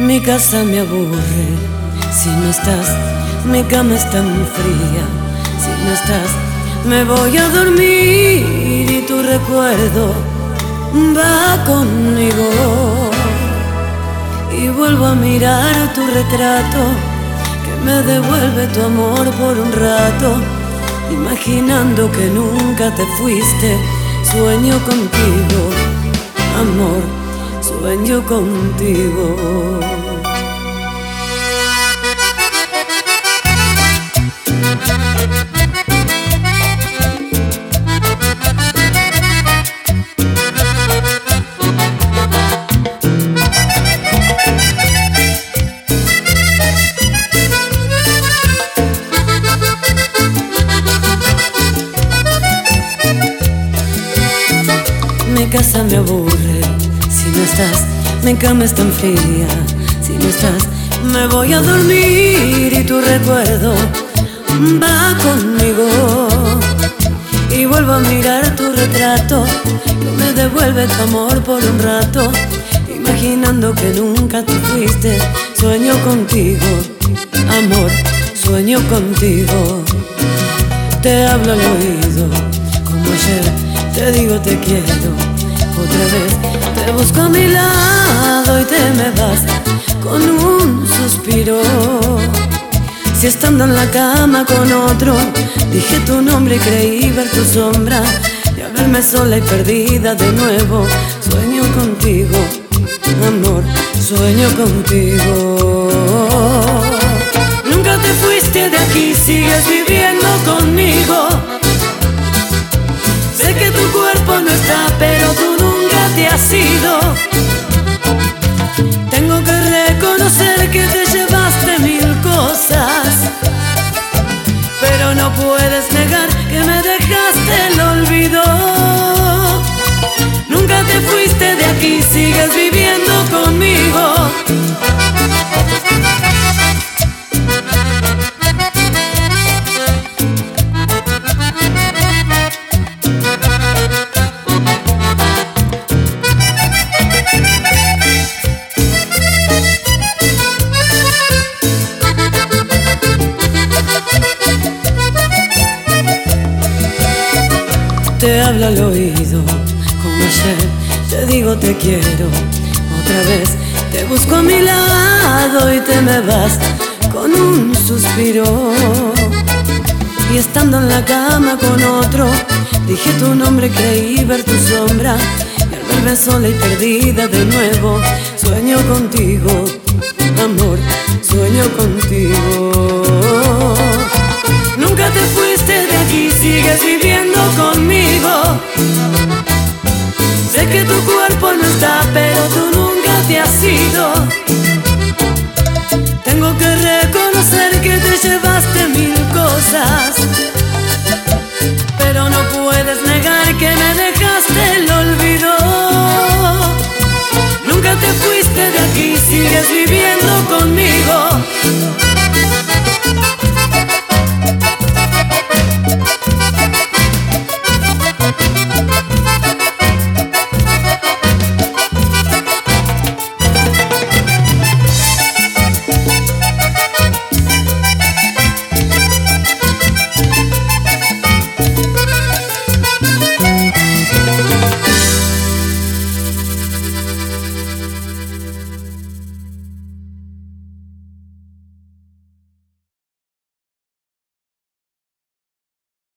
Mi casa me aburre si no estás, mi cama es tan fría si no estás. Me voy a dormir y tu recuerdo va conmigo. Y vuelvo a mirar tu retrato que me devuelve tu amor por un rato. Imaginando que nunca te fuiste, sueño contigo, amor, sueño contigo. Mi casa me aburre si no estás, mi cama es tan fría si no estás. Me voy a dormir y tu recuerdo va conmigo. Y vuelvo a mirar tu retrato que me devuelve tu amor por un rato. Imaginando que nunca te fuiste, sueño contigo, amor, sueño contigo. Te hablo al oído como ayer, te digo te quiero. Otra vez te busco a mi lado y te me vas con un suspiro. Si estando en la cama con otro dije tu nombre y creí ver tu sombra, y al verme sola y perdida de nuevo, sueño contigo, amor, sueño contigo. Nunca te fuiste de aquí, sigues viviendo conmigo. Sé que tu cuerpo no está, pero tú nunca te has ido. Tengo que reconocer que te llevaste mil cosas, pero no puedes negar que me dejaste el olvido. Nunca te fuiste de aquí, sigues viviendo conmigo. Te hablo al oído como ayer, te digo te quiero. Otra vez te busco a mi lado y te me vas con un suspiro. Y estando en la cama con otro dije tu nombre, creí ver tu sombra, y al verme sola y perdida de nuevo, sueño contigo, amor, sueño contigo. Nunca te fuiste de aquí, sigues viviendo conmigo. Sé que tu cuerpo no está, pero tú nunca te has ido. Tengo que reconocer que te llevaste mil cosas, pero no puedes negar que me dejaste el olvido. Nunca te fuiste de aquí, sigues viviendo conmigo.